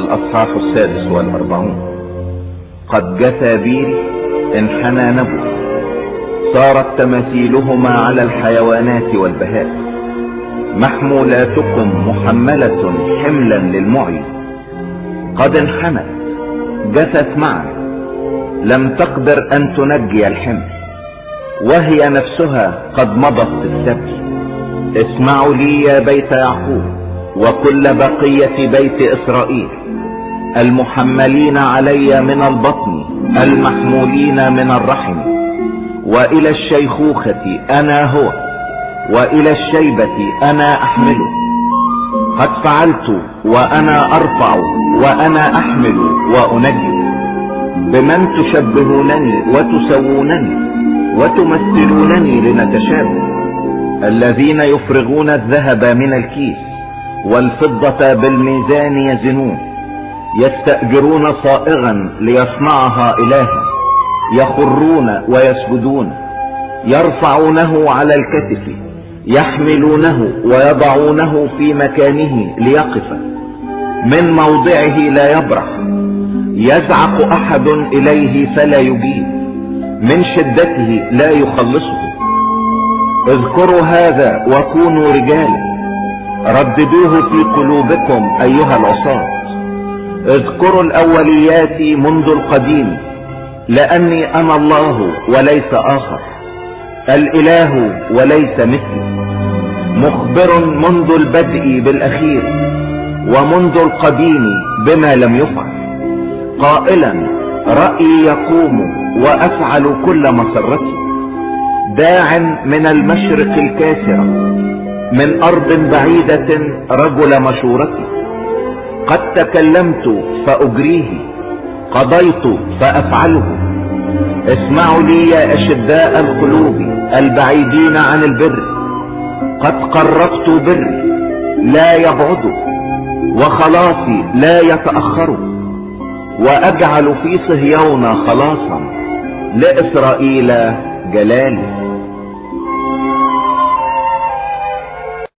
الأصحاح 46. قد جثى بيري انحنى نبو، صارت تماثيلهما على الحيوانات والبهائم. محمولاتكم محملة حملا للمعي، قد انحنت جثت معا، لم تقدر ان تنجي الحمل، وهي نفسها قد مضت في السبي. اسمعوا لي يا بيت يعقوب وكل بقية بيت اسرائيل، المحملين علي من البطن، المحمولين من الرحم. والى الشيخوخة انا هو، والى الشيبة انا احمله. قد فعلت وانا ارفع وانا احمل وانجي. بمن تشبهونني وتسوونني وتمثلونني لنتشابه؟ الذين يفرغون الذهب من الكيس والفضة بالميزان يزنون، يستأجرون صائغا ليصنعها إلها، يخرون ويسجدون، يرفعونه على الكتف، يحملونه ويضعونه في مكانه ليقف، من موضعه لا يبرح. يزعق أحد إليه فلا يجيب، من شدته لا يخلصه. اذكروا هذا وكونوا رجالا، رددوه في قلوبكم أيها العصاة. اذكروا الأوليات منذ القديم، لأني أنا الله وليس آخر، الإله وليس مثلي، مخبر منذ البدء بالأخير، ومنذ القديم بما لم يفعل، قائلا رأيي يقوم وأفعل كل مسرتي، داع من المشرق الكاسرة، من أرض بعيدة رجل مشورتي. قد تكلمت فأجريه، قضيت فأفعله. اسمعوا لي يا أشداء القلوب البعيدين عن البر، قد قربت بري لا يبعد، وخلاصي لا يتأخر. وأجعل في صهيون خلاصا، لإسرائيل جلالي.